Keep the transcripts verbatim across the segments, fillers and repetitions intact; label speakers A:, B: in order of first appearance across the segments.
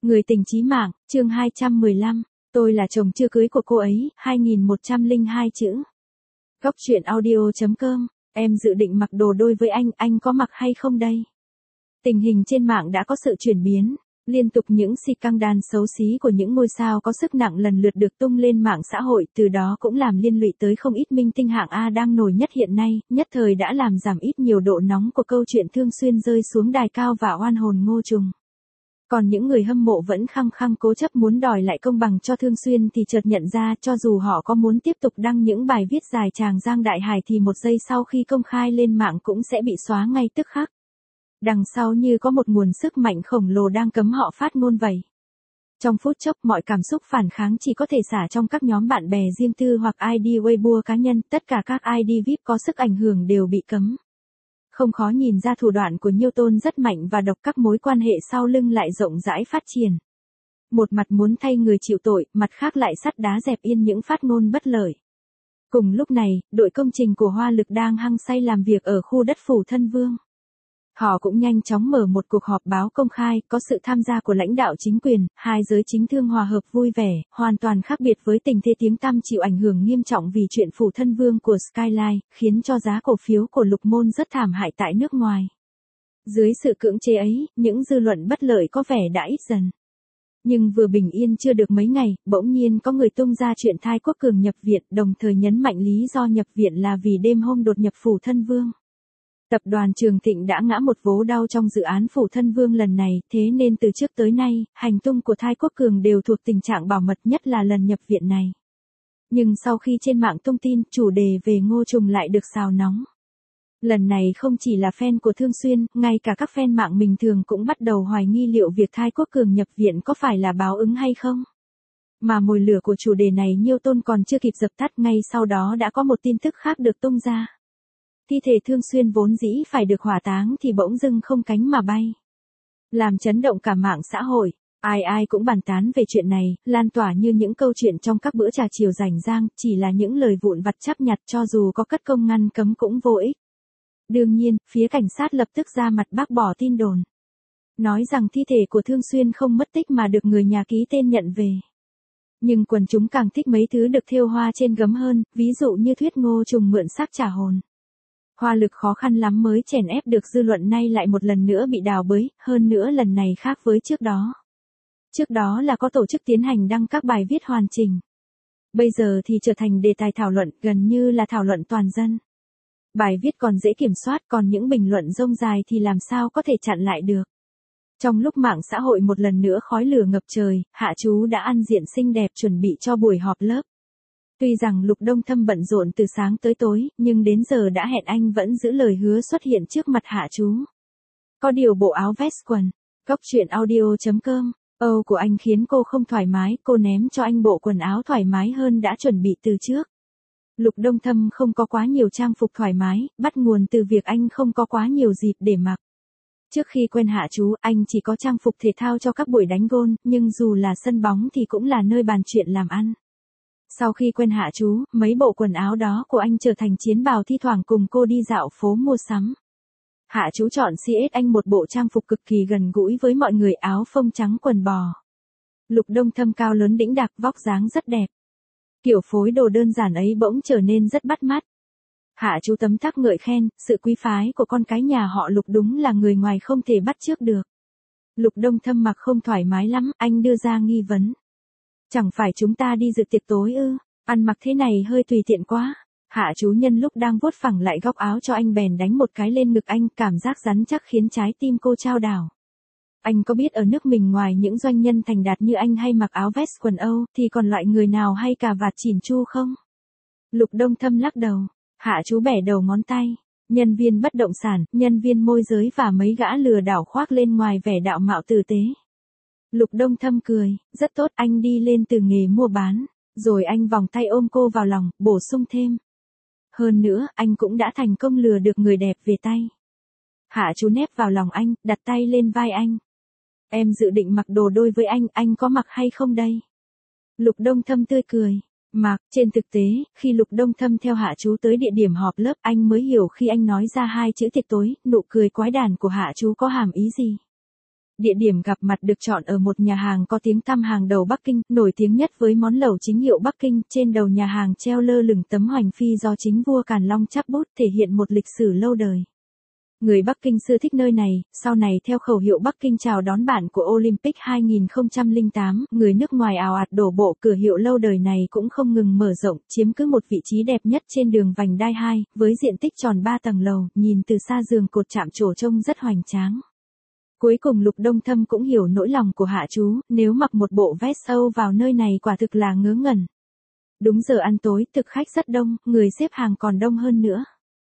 A: Người tình chí mạng, chương hai trăm mười lăm, tôi là chồng chưa cưới của cô ấy, hai nghìn một trăm lẻ hai chữ. Góc truyện audio chấm com, em dự định mặc đồ đôi với anh, anh có mặc hay không đây? Tình hình trên mạng đã có sự chuyển biến, liên tục những scandal xấu xí của những ngôi sao có sức nặng lần lượt được tung lên mạng xã hội, từ đó cũng làm liên lụy tới không ít minh tinh hạng A đang nổi nhất hiện nay, nhất thời đã làm giảm ít nhiều độ nóng của câu chuyện Thương Xuyên rơi xuống đài cao và oan hồn Ngô Trùng. Còn những người hâm mộ vẫn khăng khăng cố chấp muốn đòi lại công bằng cho Thương Xuyên thì chợt nhận ra cho dù họ có muốn tiếp tục đăng những bài viết dài tràng giang đại hài thì một giây sau khi công khai lên mạng cũng sẽ bị xóa ngay tức khắc. Đằng sau như có một nguồn sức mạnh khổng lồ đang cấm họ phát ngôn vậy. Trong phút chốc mọi cảm xúc phản kháng chỉ có thể xả trong các nhóm bạn bè riêng tư hoặc i đê Weibo cá nhân, tất cả các i đê vi ai pi có sức ảnh hưởng đều bị cấm. Không khó nhìn ra thủ đoạn của Nhiêu Tôn rất mạnh và độc, các mối quan hệ sau lưng lại rộng rãi phát triển. Một mặt muốn thay người chịu tội, mặt khác lại sắt đá dẹp yên những phát ngôn bất lợi. Cùng lúc này, đội công trình của Hoa Lực đang hăng say làm việc ở khu đất Phủ Thân Vương. Họ cũng nhanh chóng mở một cuộc họp báo công khai, có sự tham gia của lãnh đạo chính quyền, hai giới chính thương hòa hợp vui vẻ, hoàn toàn khác biệt với tình thế tiếng tăm chịu ảnh hưởng nghiêm trọng vì chuyện Phủ Thân Vương của Skyline, khiến cho giá cổ phiếu của Lục Môn rất thảm hại tại nước ngoài. Dưới sự cưỡng chế ấy, những dư luận bất lợi có vẻ đã ít dần. Nhưng vừa bình yên chưa được mấy ngày, bỗng nhiên có người tung ra chuyện Thái Quốc Cường nhập viện, đồng thời nhấn mạnh lý do nhập viện là vì đêm hôm đột nhập Phủ Thân Vương. Tập đoàn Trường Thịnh đã ngã một vố đau trong dự án Phủ Thân Vương lần này, thế nên từ trước tới nay, hành tung của Thái Quốc Cường đều thuộc tình trạng bảo mật, nhất là lần nhập viện này. Nhưng sau khi trên mạng tung tin, chủ đề về Ngô Trùng lại được xào nóng. Lần này không chỉ là fan của Thương Xuyên, ngay cả các fan mạng bình thường cũng bắt đầu hoài nghi liệu việc Thái Quốc Cường nhập viện có phải là báo ứng hay không. Mà mồi lửa của chủ đề này Nhiêu Tôn còn chưa kịp dập tắt, ngay sau đó đã có một tin tức khác được tung ra. Thi thể Thương Xuyên vốn dĩ phải được hỏa táng thì bỗng dưng không cánh mà bay. Làm chấn động cả mạng xã hội, ai ai cũng bàn tán về chuyện này, lan tỏa như những câu chuyện trong các bữa trà chiều rảnh rang, chỉ là những lời vụn vặt chắp nhặt, cho dù có cất công ngăn cấm cũng vô ích. Đương nhiên, phía cảnh sát lập tức ra mặt bác bỏ tin đồn. Nói rằng thi thể của Thương Xuyên không mất tích mà được người nhà ký tên nhận về. Nhưng quần chúng càng thích mấy thứ được thêu hoa trên gấm hơn, ví dụ như thuyết Ngô Trùng mượn xác trả hồn. Hoa Lực khó khăn lắm mới chèn ép được dư luận, nay lại một lần nữa bị đào bới, hơn nữa lần này khác với trước đó. Trước đó là có tổ chức tiến hành đăng các bài viết hoàn chỉnh. Bây giờ thì trở thành đề tài thảo luận, gần như là thảo luận toàn dân. Bài viết còn dễ kiểm soát, còn những bình luận rông dài thì làm sao có thể chặn lại được. Trong lúc mạng xã hội một lần nữa khói lửa ngập trời, Hạ Chú đã ăn diện xinh đẹp chuẩn bị cho buổi họp lớp. Tuy rằng Lục Đông Thâm bận rộn từ sáng tới tối, nhưng đến giờ đã hẹn anh vẫn giữ lời hứa xuất hiện trước mặt Hạ Chú. Có điều bộ áo vest quần, góc truyện audio chấm com, Âu của anh khiến cô không thoải mái, cô ném cho anh bộ quần áo thoải mái hơn đã chuẩn bị từ trước. Lục Đông Thâm không có quá nhiều trang phục thoải mái, bắt nguồn từ việc anh không có quá nhiều dịp để mặc. Trước khi quen Hạ Chú, anh chỉ có trang phục thể thao cho các buổi đánh gôn, nhưng dù là sân bóng thì cũng là nơi bàn chuyện làm ăn. Sau khi quen Hạ Chú, mấy bộ quần áo đó của anh trở thành chiến bào thi thoảng cùng cô đi dạo phố mua sắm. Hạ Chú chọn xê ét anh một bộ trang phục cực kỳ gần gũi với mọi người, áo phông trắng quần bò. Lục Đông Thâm cao lớn đĩnh đạc, vóc dáng rất đẹp. Kiểu phối đồ đơn giản ấy bỗng trở nên rất bắt mắt. Hạ Chú tấm tắc ngợi khen, sự quý phái của con cái nhà họ Lục đúng là người ngoài không thể bắt chước được. Lục Đông Thâm mặc không thoải mái lắm, anh đưa ra nghi vấn. Chẳng phải chúng ta đi dự tiệc tối ư, ăn mặc thế này hơi tùy tiện quá. Hạ Chú nhân lúc đang vuốt phẳng lại góc áo cho anh bèn đánh một cái lên ngực anh, cảm giác rắn chắc khiến trái tim cô chao đảo. Anh có biết ở nước mình ngoài những doanh nhân thành đạt như anh hay mặc áo vest quần Âu, thì còn loại người nào hay cà vạt chỉn chu không? Lục Đông Thâm lắc đầu. Hạ Chú bẻ đầu ngón tay. Nhân viên bất động sản, nhân viên môi giới và mấy gã lừa đảo khoác lên ngoài vẻ đạo mạo tử tế. Lục Đông Thâm cười, rất tốt, anh đi lên từ nghề mua bán. Rồi anh vòng tay ôm cô vào lòng, bổ sung thêm. Hơn nữa, anh cũng đã thành công lừa được người đẹp về tay. Hạ Chú nép vào lòng anh, đặt tay lên vai anh. Em dự định mặc đồ đôi với anh, anh có mặc hay không đây? Lục Đông Thâm tươi cười. Mặc, trên thực tế, khi Lục Đông Thâm theo Hạ Chú tới địa điểm họp lớp, anh mới hiểu khi anh nói ra hai chữ tiệc tối, nụ cười quái đản của Hạ Chú có hàm ý gì. Địa điểm gặp mặt được chọn ở một nhà hàng có tiếng tăm hàng đầu Bắc Kinh, nổi tiếng nhất với món lẩu chính hiệu Bắc Kinh. Trên đầu nhà hàng treo lơ lửng tấm hoành phi do chính vua Càn Long chắp bút, thể hiện một lịch sử lâu đời. Người Bắc Kinh xưa thích nơi này, sau này theo khẩu hiệu Bắc Kinh chào đón bạn của Olympic hai không không tám, người nước ngoài ào ạt đổ bộ. Cửa hiệu lâu đời này cũng không ngừng mở rộng, chiếm cứ một vị trí đẹp nhất trên đường vành đai hai, với diện tích tròn ba tầng lầu, nhìn từ xa giường cột chạm trổ trông rất hoành tráng. Cuối cùng Lục Đông Thâm cũng hiểu nỗi lòng của Hạ Chú, nếu mặc một bộ vest Âu vào nơi này quả thực là ngớ ngẩn. Đúng giờ ăn tối, thực khách rất đông, người xếp hàng còn đông hơn nữa.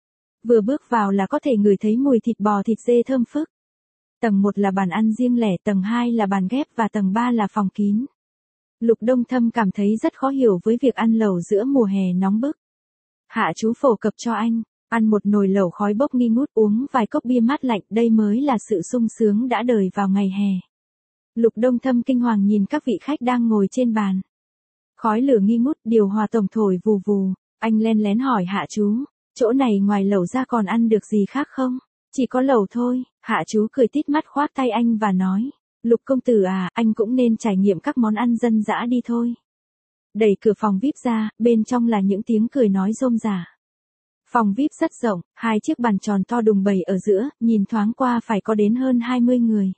A: Vừa bước vào là có thể ngửi thấy mùi thịt bò thịt dê thơm phức. Tầng một là bàn ăn riêng lẻ, tầng hai là bàn ghép và tầng ba là phòng kín. Lục Đông Thâm cảm thấy rất khó hiểu với việc ăn lẩu giữa mùa hè nóng bức. Hạ Chú phổ cập cho anh, ăn một nồi lẩu khói bốc nghi ngút, uống vài cốc bia mát lạnh, đây mới là sự sung sướng đã đời vào ngày hè. Lục Đông Thâm kinh hoàng nhìn các vị khách đang ngồi trên bàn. Khói lửa nghi ngút, điều hòa tổng thổi vù vù, anh len lén hỏi Hạ Chú, chỗ này ngoài lẩu ra còn ăn được gì khác không? Chỉ có lẩu thôi. Hạ Chú cười tít mắt khoác tay anh và nói, Lục công tử à, anh cũng nên trải nghiệm các món ăn dân dã đi thôi. Đẩy cửa phòng vi ai pi ra, bên trong là những tiếng cười nói rôm rả. Phòng vi ai pi rất rộng, hai chiếc bàn tròn to đùng bày ở giữa, nhìn thoáng qua phải có đến hơn hai mươi người.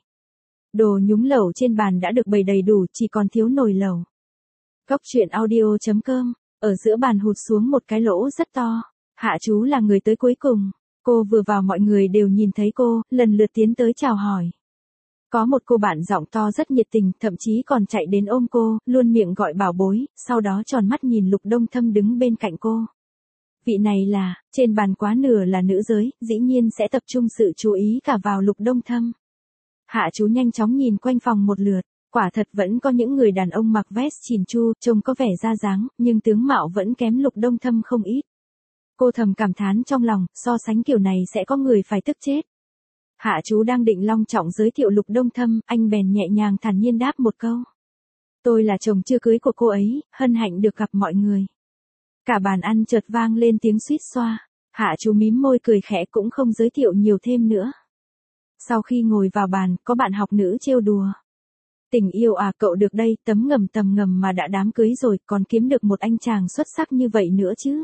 A: Đồ nhúng lẩu trên bàn đã được bày đầy đủ, chỉ còn thiếu nồi lẩu. Góc truyện audio chấm com, ở giữa bàn hụt xuống một cái lỗ rất to. Hạ Chú là người tới cuối cùng. Cô vừa vào mọi người đều nhìn thấy cô, lần lượt tiến tới chào hỏi. Có một cô bạn giọng to rất nhiệt tình, thậm chí còn chạy đến ôm cô, luôn miệng gọi bảo bối, sau đó tròn mắt nhìn Lục Đông Thâm đứng bên cạnh cô. Vị này là, trên bàn quá nửa là nữ giới, dĩ nhiên sẽ tập trung sự chú ý cả vào Lục Đông Thâm. Hạ Chú nhanh chóng nhìn quanh phòng một lượt, quả thật vẫn có những người đàn ông mặc vest chỉn chu, trông có vẻ ra dáng, nhưng tướng mạo vẫn kém Lục Đông Thâm không ít. Cô thầm cảm thán trong lòng, so sánh kiểu này sẽ có người phải tức chết. Hạ Chú đang định long trọng giới thiệu Lục Đông Thâm, anh bèn nhẹ nhàng thản nhiên đáp một câu. Tôi là chồng chưa cưới của cô ấy, hân hạnh được gặp mọi người. Cả bàn ăn chợt vang lên tiếng suýt xoa. Hạ Chú mím môi cười khẽ cũng không giới thiệu nhiều thêm nữa. Sau khi ngồi vào bàn, có bạn học nữ trêu đùa. Tình yêu à, cậu được đây, tấm ngầm tầm ngầm mà đã đám cưới rồi, còn kiếm được một anh chàng xuất sắc như vậy nữa chứ.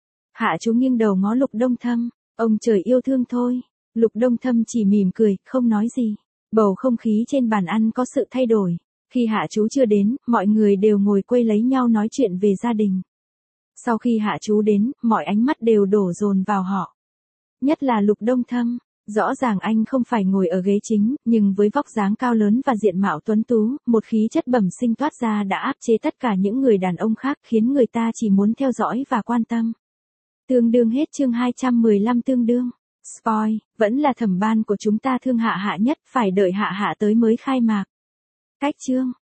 A: Hạ Chú nghiêng đầu ngó Lục Đông Thâm, ông trời yêu thương thôi. Lục Đông Thâm chỉ mỉm cười, không nói gì. Bầu không khí trên bàn ăn có sự thay đổi. Khi Hạ Chú chưa đến, mọi người đều ngồi quây lấy nhau nói chuyện về gia đình. Sau khi Hạ Chú đến, mọi ánh mắt đều đổ dồn vào họ. Nhất là Lục Đông Thâm. Rõ ràng anh không phải ngồi ở ghế chính, nhưng với vóc dáng cao lớn và diện mạo tuấn tú, một khí chất bẩm sinh toát ra đã áp chế tất cả những người đàn ông khác, khiến người ta chỉ muốn theo dõi và quan tâm. Tương đương hết chương hai trăm mười lăm tương đương. Spoil, vẫn là thẩm ban của chúng ta thương Hạ Hạ nhất, phải đợi Hạ Hạ tới mới khai mạc. Cách chương.